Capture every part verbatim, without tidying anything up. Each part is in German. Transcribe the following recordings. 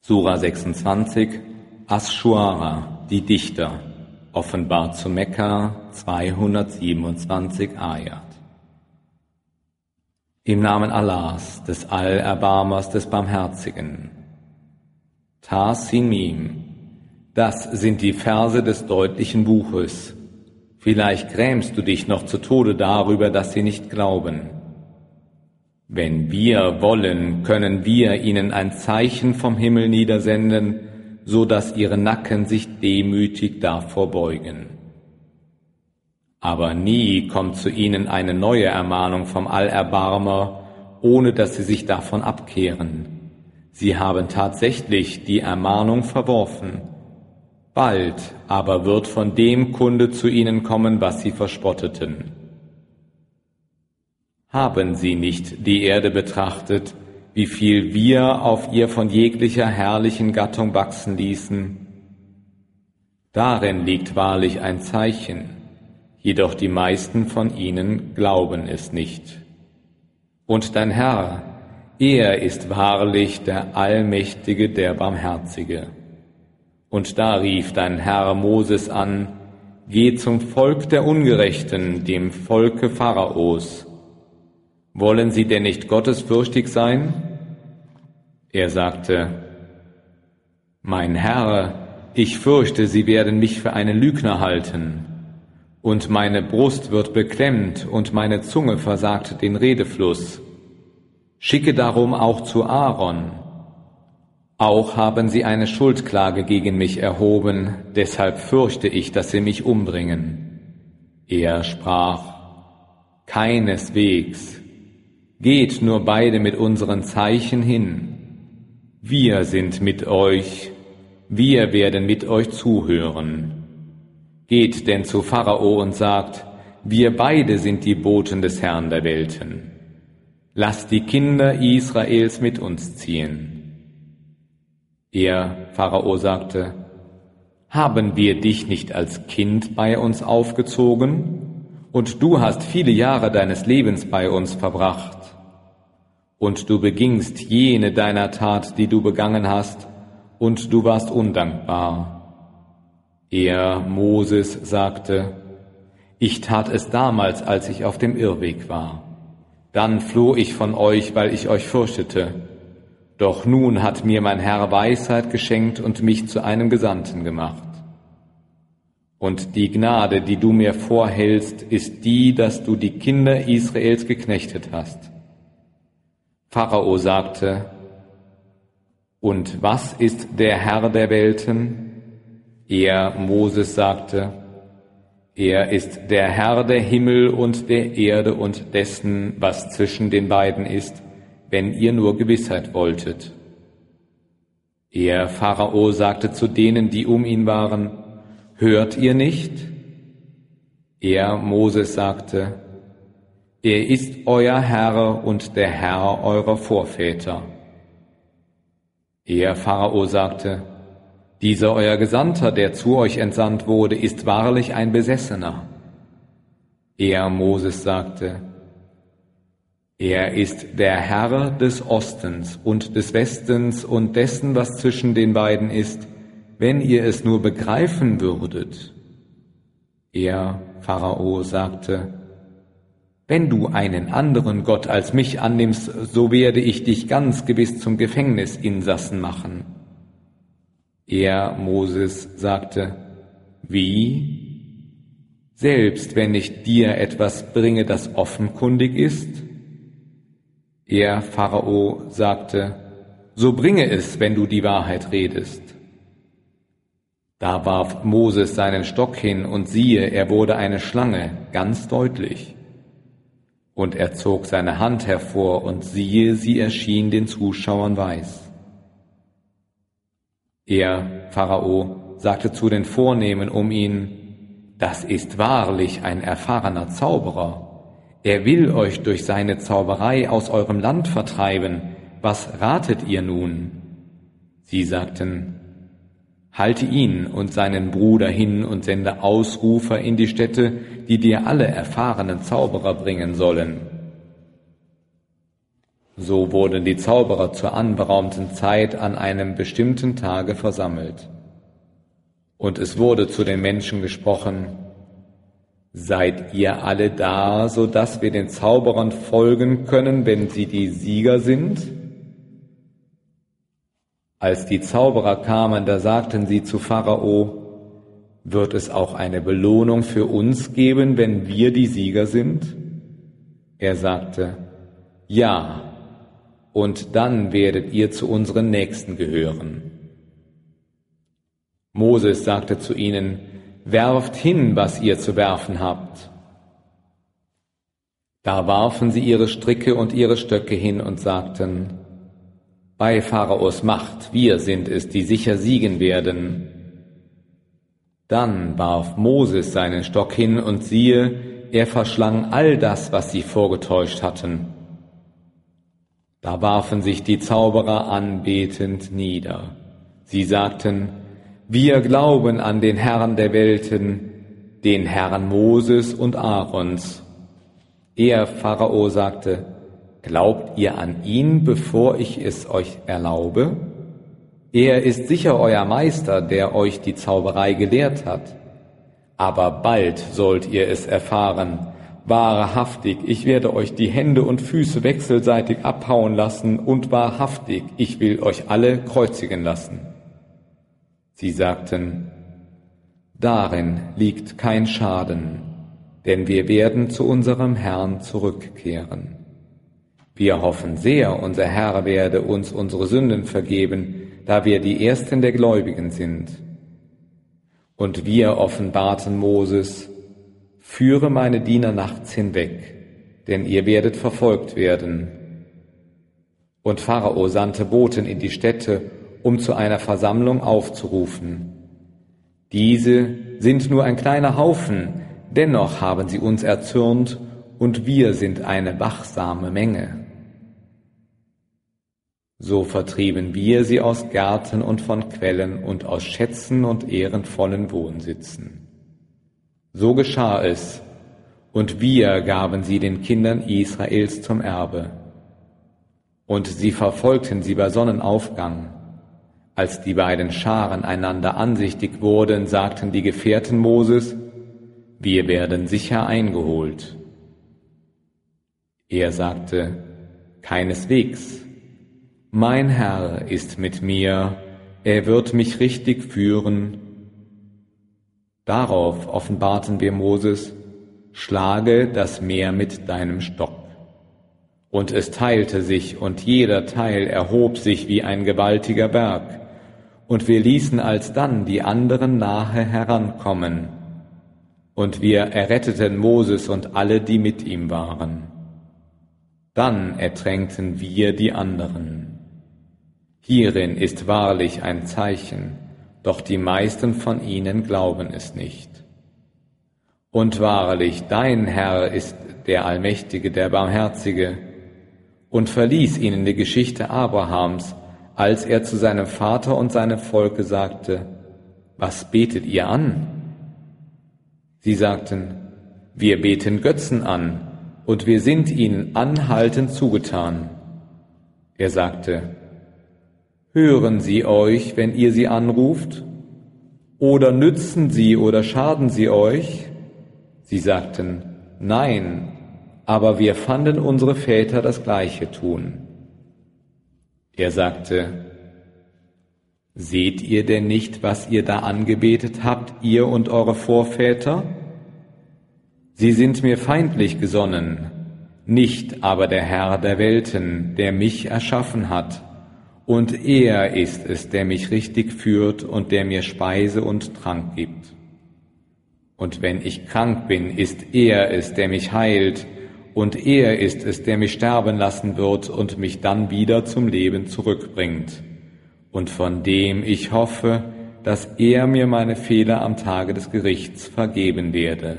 Sura sechsundzwanzig, Asch-Schuara, die Dichter, offenbart zu Mekka, zweihundertsiebenundzwanzig Ayat. Im Namen Allahs, des Allerbarmers, des Barmherzigen. Ta-Sin-Mim, das sind die Verse des deutlichen Buches. Vielleicht grämst du dich noch zu Tode darüber, dass sie nicht glauben. Wenn wir wollen, können wir ihnen ein Zeichen vom Himmel niedersenden, so dass ihre Nacken sich demütig davor beugen. Aber nie kommt zu ihnen eine neue Ermahnung vom Allerbarmer, ohne dass sie sich davon abkehren. Sie haben tatsächlich die Ermahnung verworfen. Bald aber wird von dem Kunde zu ihnen kommen, was sie verspotteten. Haben sie nicht die Erde betrachtet, wie viel wir auf ihr von jeglicher herrlichen Gattung wachsen ließen? Darin liegt wahrlich ein Zeichen, jedoch die meisten von ihnen glauben es nicht. Und dein Herr, er ist wahrlich der Allmächtige, der Barmherzige. Und da rief dein Herr Moses an, geh zum Volk der Ungerechten, dem Volke Pharaos. Wollen sie denn nicht gottesfürchtig sein? Er sagte, mein Herr, ich fürchte, sie werden mich für einen Lügner halten, und meine Brust wird beklemmt und meine Zunge versagt den Redefluss. Schicke darum auch zu Aaron. Auch haben sie eine Schuldklage gegen mich erhoben, deshalb fürchte ich, dass sie mich umbringen. Er sprach, keineswegs. Geht nur beide mit unseren Zeichen hin. Wir sind mit euch, wir werden mit euch zuhören. Geht denn zu Pharao und sagt, wir beide sind die Boten des Herrn der Welten. Lasst die Kinder Israels mit uns ziehen. Er, Pharao, sagte, haben wir dich nicht als Kind bei uns aufgezogen? Und du hast viele Jahre deines Lebens bei uns verbracht. Und du begingst jene deiner Tat, die du begangen hast, und du warst undankbar. Er, Moses, sagte, ich tat es damals, als ich auf dem Irrweg war. Dann floh ich von euch, weil ich euch fürchtete. Doch nun hat mir mein Herr Weisheit geschenkt und mich zu einem Gesandten gemacht. Und die Gnade, die du mir vorhältst, ist die, dass du die Kinder Israels geknechtet hast. Pharao sagte, und was ist der Herr der Welten? Er, Moses, sagte, er ist der Herr der Himmel und der Erde und dessen, was zwischen den beiden ist, wenn ihr nur Gewissheit wolltet. Er, Pharao, sagte zu denen, die um ihn waren, hört ihr nicht? Er, Moses, sagte, er ist euer Herr und der Herr eurer Vorväter. Er, Pharao, sagte, dieser euer Gesandter, der zu euch entsandt wurde, ist wahrlich ein Besessener. Er, Moses, sagte, er ist der Herr des Ostens und des Westens und dessen, was zwischen den beiden ist, wenn ihr es nur begreifen würdet. Er, Pharao, sagte, wenn du einen anderen Gott als mich annimmst, so werde ich dich ganz gewiss zum Gefängnisinsassen machen. Er, Moses, sagte, wie? Selbst wenn ich dir etwas bringe, das offenkundig ist? Er, Pharao, sagte, so bringe es, wenn du die Wahrheit redest. Da warf Moses seinen Stock hin, und siehe, er wurde eine Schlange, ganz deutlich. Und er zog seine Hand hervor, und siehe, sie erschien den Zuschauern weiß. Er, Pharao, sagte zu den Vornehmen um ihn, das ist wahrlich ein erfahrener Zauberer. Er will euch durch seine Zauberei aus eurem Land vertreiben. Was ratet ihr nun? Sie sagten, halte ihn und seinen Bruder hin und sende Ausrufer in die Städte, die dir alle erfahrenen Zauberer bringen sollen. So wurden die Zauberer zur anberaumten Zeit an einem bestimmten Tage versammelt. Und es wurde zu den Menschen gesprochen: Seid ihr alle da, so dass wir den Zauberern folgen können, wenn sie die Sieger sind? Als die Zauberer kamen, da sagten sie zu Pharao: Wird es auch eine Belohnung für uns geben, wenn wir die Sieger sind? Er sagte: Ja, und dann werdet ihr zu unseren Nächsten gehören. Moses sagte zu ihnen: Werft hin, was ihr zu werfen habt. Da warfen sie ihre Stricke und ihre Stöcke hin und sagten: Bei Pharaos Macht, wir sind es, die sicher siegen werden. Dann warf Moses seinen Stock hin, und siehe, er verschlang all das, was sie vorgetäuscht hatten. Da warfen sich die Zauberer anbetend nieder. Sie sagten: Wir glauben an den Herrn der Welten, den Herrn Moses und Aarons. Er, Pharao, sagte: Glaubt ihr an ihn, bevor ich es euch erlaube? Er ist sicher euer Meister, der euch die Zauberei gelehrt hat. Aber bald sollt ihr es erfahren. Wahrhaftig, ich werde euch die Hände und Füße wechselseitig abhauen lassen, und wahrhaftig, ich will euch alle kreuzigen lassen. Sie sagten: Darin liegt kein Schaden, denn wir werden zu unserem Herrn zurückkehren. Wir hoffen sehr, unser Herr werde uns unsere Sünden vergeben, da wir die Ersten der Gläubigen sind. Und wir offenbarten Moses: Führe meine Diener nachts hinweg, denn ihr werdet verfolgt werden. Und Pharao sandte Boten in die Städte, um zu einer Versammlung aufzurufen. Diese sind nur ein kleiner Haufen, dennoch haben sie uns erzürnt, und wir sind eine wachsame Menge. So vertrieben wir sie aus Gärten und von Quellen und aus Schätzen und ehrenvollen Wohnsitzen. So geschah es, und wir gaben sie den Kindern Israels zum Erbe. Und sie verfolgten sie bei Sonnenaufgang. Als die beiden Scharen einander ansichtig wurden, sagten die Gefährten Moses: Wir werden sicher eingeholt. Er sagte: Keineswegs. Mein Herr ist mit mir, er wird mich richtig führen. Darauf offenbarten wir Moses: Schlage das Meer mit deinem Stock. Und es teilte sich, und jeder Teil erhob sich wie ein gewaltiger Berg. Und wir ließen alsdann die anderen nahe herankommen. Und wir erretteten Moses und alle, die mit ihm waren. Dann ertränkten wir die anderen. Hierin ist wahrlich ein Zeichen, doch die meisten von ihnen glauben es nicht. Und wahrlich, dein Herr ist der Allmächtige, der Barmherzige, und verließ ihnen die Geschichte Abrahams, als er zu seinem Vater und seinem Volke sagte: Was betet ihr an? Sie sagten: Wir beten Götzen an, und wir sind ihnen anhaltend zugetan. Er sagte: Hören sie euch, wenn ihr sie anruft? Oder nützen sie oder schaden sie euch? Sie sagten: Nein, aber wir fanden unsere Väter das Gleiche tun. Er sagte: Seht ihr denn nicht, was ihr da angebetet habt, ihr und eure Vorväter? Sie sind mir feindlich gesonnen, nicht aber der Herr der Welten, der mich erschaffen hat. Und er ist es, der mich richtig führt und der mir Speise und Trank gibt. Und wenn ich krank bin, ist er es, der mich heilt, und er ist es, der mich sterben lassen wird und mich dann wieder zum Leben zurückbringt, und von dem ich hoffe, dass er mir meine Fehler am Tage des Gerichts vergeben werde.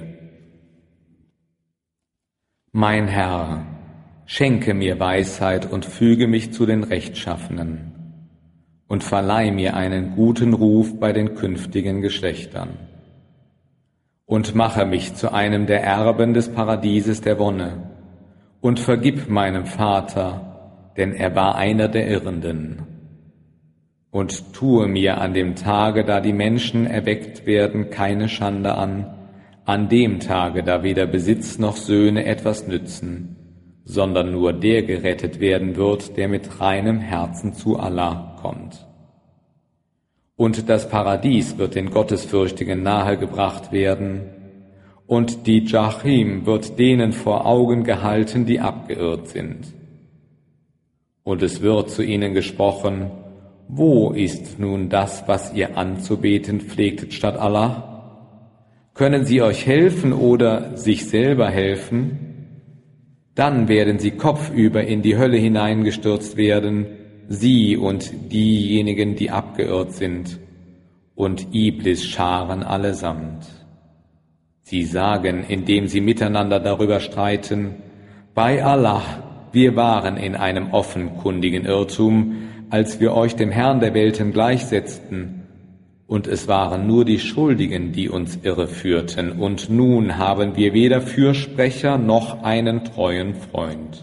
Mein Herr, schenke mir Weisheit und füge mich zu den Rechtschaffenen und verleih mir einen guten Ruf bei den künftigen Geschlechtern und mache mich zu einem der Erben des Paradieses der Wonne und vergib meinem Vater, denn er war einer der Irrenden. Und tue mir an dem Tage, da die Menschen erweckt werden, keine Schande an, an dem Tage, da weder Besitz noch Söhne etwas nützen, sondern nur der gerettet werden wird, der mit reinem Herzen zu Allah kommt. Und das Paradies wird den Gottesfürchtigen nahegebracht werden, und die Jahim wird denen vor Augen gehalten, die abgeirrt sind. Und es wird zu ihnen gesprochen: Wo ist nun das, was ihr anzubeten pflegtet statt Allah? Können sie euch helfen oder sich selber helfen? Dann werden sie kopfüber in die Hölle hineingestürzt werden, sie und diejenigen, die abgeirrt sind, und Iblis scharen allesamt. Sie sagen, indem sie miteinander darüber streiten: Bei Allah, wir waren in einem offenkundigen Irrtum, als wir euch dem Herrn der Welten gleichsetzten, und es waren nur die Schuldigen, die uns irreführten, und nun haben wir weder Fürsprecher noch einen treuen Freund.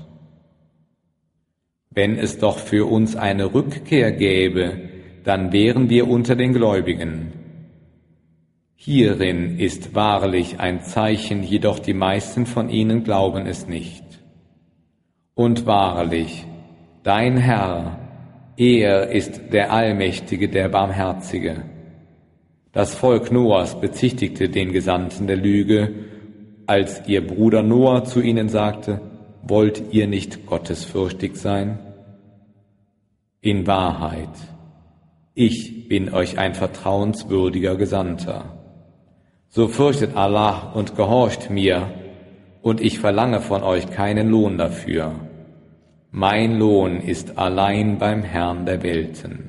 Wenn es doch für uns eine Rückkehr gäbe, dann wären wir unter den Gläubigen. Hierin ist wahrlich ein Zeichen, jedoch die meisten von ihnen glauben es nicht. Und wahrlich, dein Herr, er ist der Allmächtige, der Barmherzige. Das Volk Noahs bezichtigte den Gesandten der Lüge, als ihr Bruder Noah zu ihnen sagte: Wollt ihr nicht gottesfürchtig sein? In Wahrheit, ich bin euch ein vertrauenswürdiger Gesandter. So fürchtet Allah und gehorcht mir, und ich verlange von euch keinen Lohn dafür. Mein Lohn ist allein beim Herrn der Welten.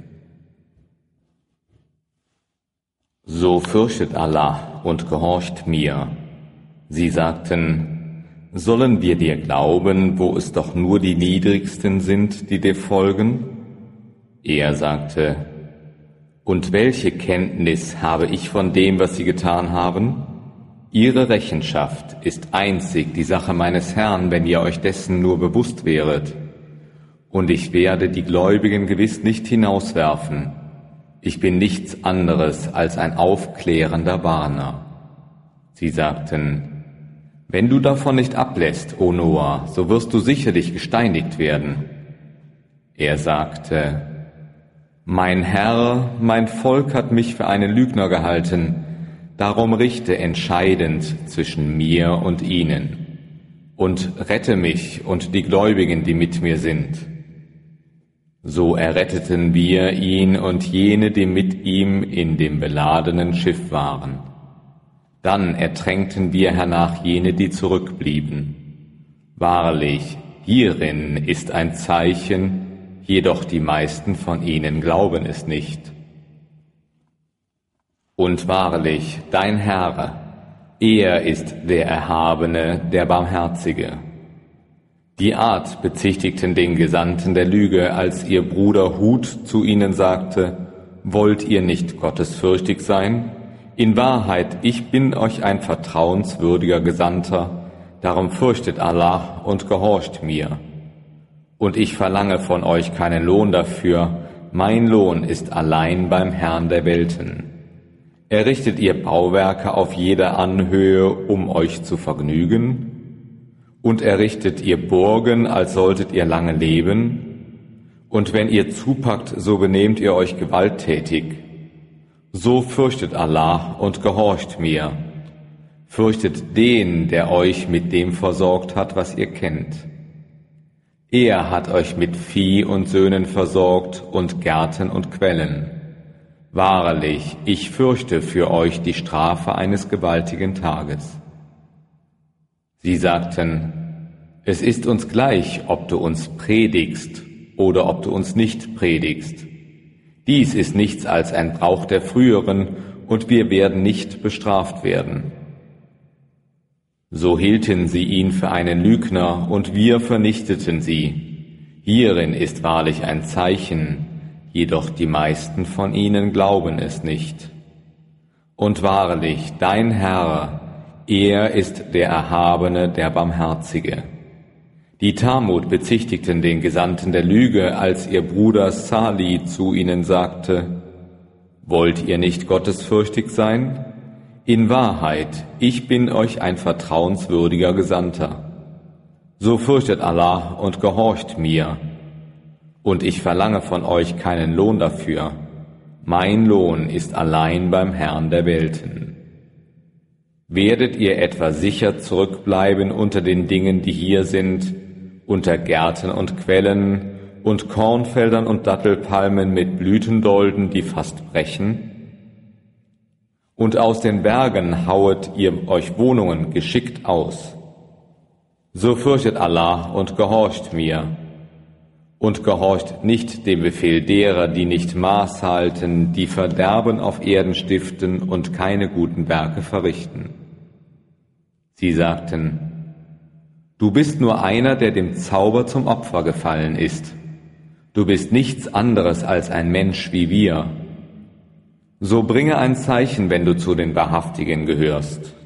So fürchtet Allah und gehorcht mir. Sie sagten: Sollen wir dir glauben, wo es doch nur die Niedrigsten sind, die dir folgen? Er sagte: Und welche Kenntnis habe ich von dem, was sie getan haben? Ihre Rechenschaft ist einzig die Sache meines Herrn, wenn ihr euch dessen nur bewusst wäret. Und ich werde die Gläubigen gewiss nicht hinauswerfen. Ich bin nichts anderes als ein aufklärender Warner. Sie sagten: Wenn du davon nicht ablässt, o Noah, so wirst du sicherlich gesteinigt werden. Er sagte: Mein Herr, mein Volk hat mich für einen Lügner gehalten, darum richte entscheidend zwischen mir und ihnen und rette mich und die Gläubigen, die mit mir sind. So erretteten wir ihn und jene, die mit ihm in dem beladenen Schiff waren. Dann ertränkten wir hernach jene, die zurückblieben. Wahrlich, hierin ist ein Zeichen, jedoch die meisten von ihnen glauben es nicht. Und wahrlich, dein Herr, er ist der Erhabene, der Barmherzige. Die Art bezichtigten den Gesandten der Lüge, als ihr Bruder Hud zu ihnen sagte: Wollt ihr nicht gottesfürchtig sein? In Wahrheit, ich bin euch ein vertrauenswürdiger Gesandter, darum fürchtet Allah und gehorcht mir. Und ich verlange von euch keinen Lohn dafür, mein Lohn ist allein beim Herrn der Welten. Errichtet ihr Bauwerke auf jeder Anhöhe, um euch zu vergnügen? Und errichtet ihr Burgen, als solltet ihr lange leben? Und wenn ihr zupackt, so benehmt ihr euch gewalttätig. So fürchtet Allah und gehorcht mir. Fürchtet den, der euch mit dem versorgt hat, was ihr kennt. Er hat euch mit Vieh und Söhnen versorgt und Gärten und Quellen. Wahrlich, ich fürchte für euch die Strafe eines gewaltigen Tages. Sie sagten: Es ist uns gleich, ob du uns predigst oder ob du uns nicht predigst. Dies ist nichts als ein Brauch der früheren, und wir werden nicht bestraft werden. So hielten sie ihn für einen Lügner, und wir vernichteten sie. Hierin ist wahrlich ein Zeichen, jedoch die meisten von ihnen glauben es nicht. Und wahrlich, dein Herr, er ist der Erhabene, der Barmherzige. Die Talmud bezichtigten den Gesandten der Lüge, als ihr Bruder Sali zu ihnen sagte: Wollt ihr nicht gottesfürchtig sein? In Wahrheit, ich bin euch ein vertrauenswürdiger Gesandter. So fürchtet Allah und gehorcht mir. Und ich verlange von euch keinen Lohn dafür. Mein Lohn ist allein beim Herrn der Welten. Werdet ihr etwa sicher zurückbleiben unter den Dingen, die hier sind, unter Gärten und Quellen und Kornfeldern und Dattelpalmen mit Blütendolden, die fast brechen? Und aus den Bergen hauet ihr euch Wohnungen geschickt aus. So fürchtet Allah und gehorcht mir. Und gehorcht nicht dem Befehl derer, die nicht Maß halten, die Verderben auf Erden stiften und keine guten Werke verrichten. Sie sagten: Du bist nur einer, der dem Zauber zum Opfer gefallen ist. Du bist nichts anderes als ein Mensch wie wir. So bringe ein Zeichen, wenn du zu den Wahrhaftigen gehörst.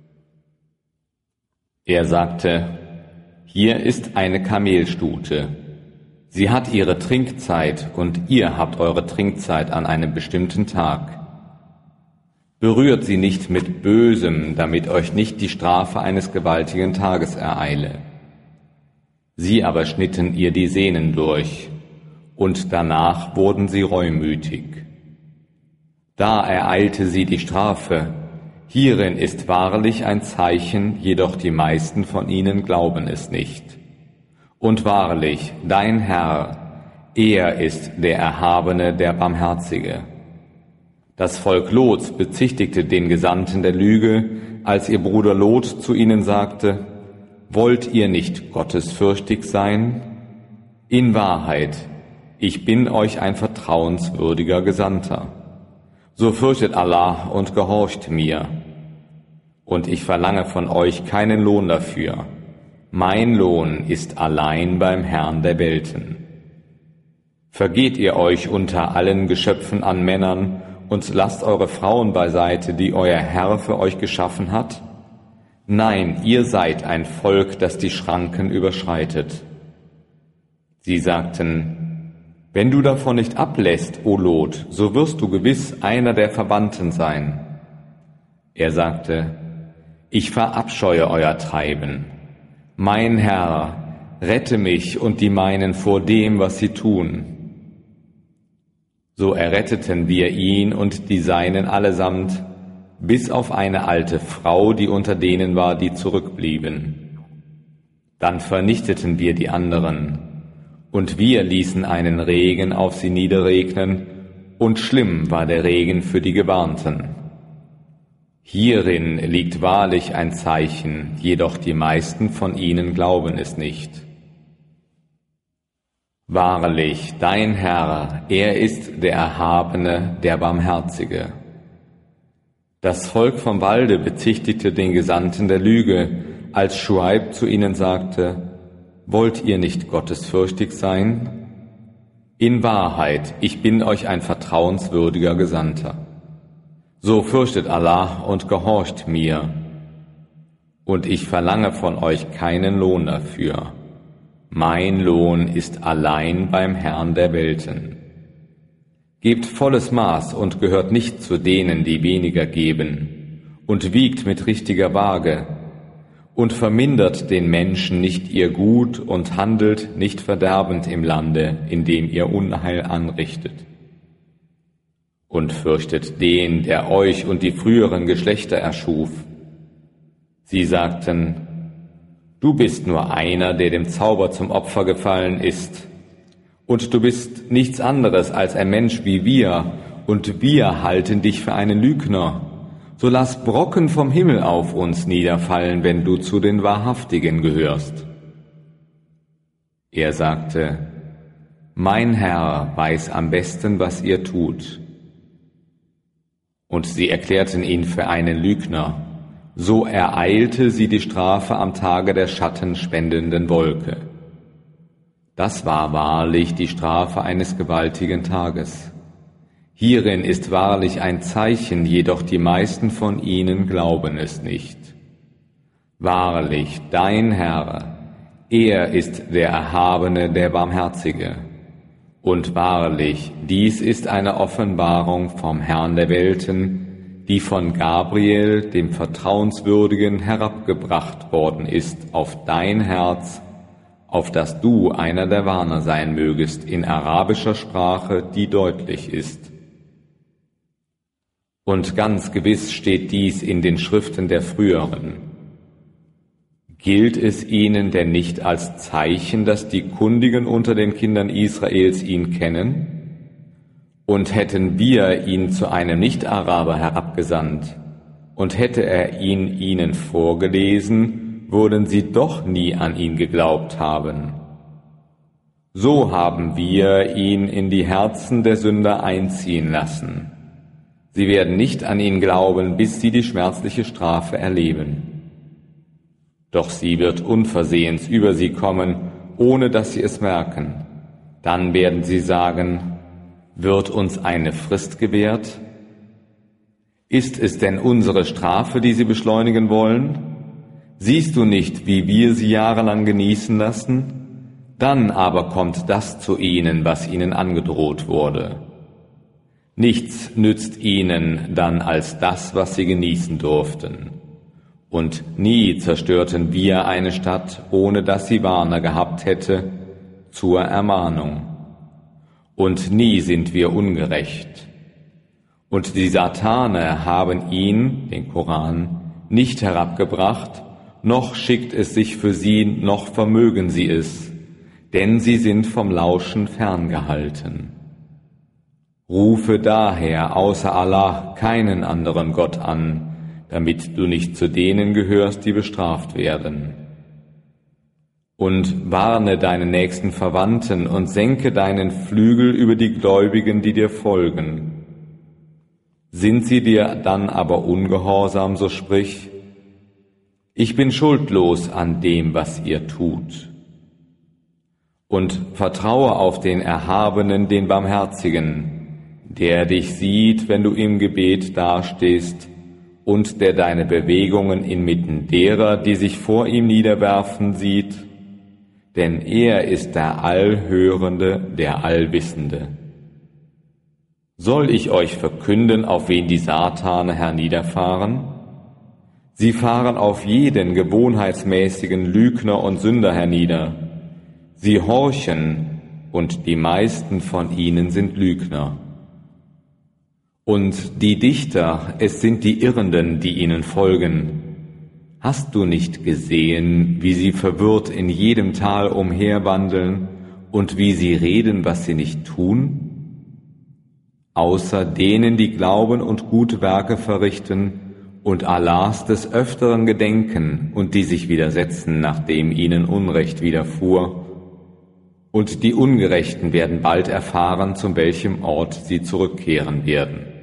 Er sagte: Hier ist eine Kamelstute. Sie hat ihre Trinkzeit und ihr habt eure Trinkzeit an einem bestimmten Tag. Berührt sie nicht mit Bösem, damit euch nicht die Strafe eines gewaltigen Tages ereile. Sie aber schnitten ihr die Sehnen durch, und danach wurden sie reumütig. Da ereilte sie die Strafe. Hierin ist wahrlich ein Zeichen, jedoch die meisten von ihnen glauben es nicht. Und wahrlich, dein Herr, er ist der Erhabene, der Barmherzige. Das Volk Lots bezichtigte den Gesandten der Lüge, als ihr Bruder Lot zu ihnen sagte: Wollt ihr nicht gottesfürchtig sein? In Wahrheit, ich bin euch ein vertrauenswürdiger Gesandter. So fürchtet Allah und gehorcht mir. Und ich verlange von euch keinen Lohn dafür. Mein Lohn ist allein beim Herrn der Welten. Vergeht ihr euch unter allen Geschöpfen an Männern und lasst eure Frauen beiseite, die euer Herr für euch geschaffen hat? Nein, ihr seid ein Volk, das die Schranken überschreitet. Sie sagten: Wenn du davon nicht ablässt, o Lot, so wirst du gewiss einer der Verbannten sein. Er sagte: Ich verabscheue euer Treiben. Mein Herr, rette mich und die meinen vor dem, was sie tun. So erretteten wir ihn und die Seinen allesamt, bis auf eine alte Frau, die unter denen war, die zurückblieben. Dann vernichteten wir die anderen, und wir ließen einen Regen auf sie niederregnen, und schlimm war der Regen für die Gewarnten. Hierin liegt wahrlich ein Zeichen, jedoch die meisten von ihnen glauben es nicht. Wahrlich, dein Herr, er ist der Erhabene, der Barmherzige. Das Volk vom Walde bezichtigte den Gesandten der Lüge, als Schuaib zu ihnen sagte: Wollt ihr nicht gottesfürchtig sein? In Wahrheit, ich bin euch ein vertrauenswürdiger Gesandter. So fürchtet Allah und gehorcht mir, und ich verlange von euch keinen Lohn dafür. Mein Lohn ist allein beim Herrn der Welten. Gebt volles Maß und gehört nicht zu denen, die weniger geben, und wiegt mit richtiger Waage, und vermindert den Menschen nicht ihr Gut und handelt nicht verderbend im Lande, in dem ihr Unheil anrichtet. Und fürchtet den, der euch und die früheren Geschlechter erschuf. Sie sagten: Du bist nur einer, der dem Zauber zum Opfer gefallen ist. Und du bist nichts anderes als ein Mensch wie wir, und wir halten dich für einen Lügner. So lass Brocken vom Himmel auf uns niederfallen, wenn du zu den Wahrhaftigen gehörst. Er sagte: Mein Herr weiß am besten, was ihr tut. Und sie erklärten ihn für einen Lügner. So ereilte sie die Strafe am Tage der schattenspendenden Wolke. Das war wahrlich die Strafe eines gewaltigen Tages. Hierin ist wahrlich ein Zeichen, jedoch die meisten von ihnen glauben es nicht. Wahrlich, dein Herr, Er ist der Erhabene, der Barmherzige. Und wahrlich, dies ist eine Offenbarung vom Herrn der Welten, die von Gabriel, dem Vertrauenswürdigen, herabgebracht worden ist auf dein Herz, auf dass du einer der Warner sein mögest in arabischer Sprache, die deutlich ist. Und ganz gewiss steht dies in den Schriften der Früheren. Gilt es ihnen denn nicht als Zeichen, dass die Kundigen unter den Kindern Israels ihn kennen? Und hätten wir ihn zu einem Nicht-Araber herabgesandt, und hätte er ihn ihnen vorgelesen, würden sie doch nie an ihn geglaubt haben. So haben wir ihn in die Herzen der Sünder einziehen lassen. Sie werden nicht an ihn glauben, bis sie die schmerzliche Strafe erleben. Doch sie wird unversehens über sie kommen, ohne dass sie es merken. Dann werden sie sagen, wird uns eine Frist gewährt? Ist es denn unsere Strafe, die sie beschleunigen wollen? Siehst du nicht, wie wir sie jahrelang genießen lassen? Dann aber kommt das zu ihnen, was ihnen angedroht wurde. Nichts nützt ihnen dann als das, was sie genießen durften. Und nie zerstörten wir eine Stadt, ohne dass sie Warner gehabt hätte, zur Ermahnung. Und nie sind wir ungerecht. Und die Satane haben ihn, den Koran, nicht herabgebracht, noch schickt es sich für sie, noch vermögen sie es, denn sie sind vom Lauschen ferngehalten. Rufe daher außer Allah keinen anderen Gott an, damit du nicht zu denen gehörst, die bestraft werden. Und warne deine nächsten Verwandten und senke deinen Flügel über die Gläubigen, die dir folgen. Sind sie dir dann aber ungehorsam, so sprich, ich bin schuldlos an dem, was ihr tut. Und vertraue auf den Erhabenen, den Barmherzigen, der dich sieht, wenn du im Gebet dastehst, und der deine Bewegungen inmitten derer, die sich vor ihm niederwerfen, sieht, denn er ist der Allhörende, der Allwissende. Soll ich euch verkünden, auf wen die Satane herniederfahren? Sie fahren auf jeden gewohnheitsmäßigen Lügner und Sünder hernieder. Sie horchen, und die meisten von ihnen sind Lügner. Und die Dichter, es sind die Irrenden, die ihnen folgen. Hast du nicht gesehen, wie sie verwirrt in jedem Tal umherwandeln und wie sie reden, was sie nicht tun? Außer denen, die glauben und gute Werke verrichten und Allahs des Öfteren gedenken und die sich widersetzen, nachdem ihnen Unrecht widerfuhr. Und die Ungerechten werden bald erfahren, zu welchem Ort sie zurückkehren werden.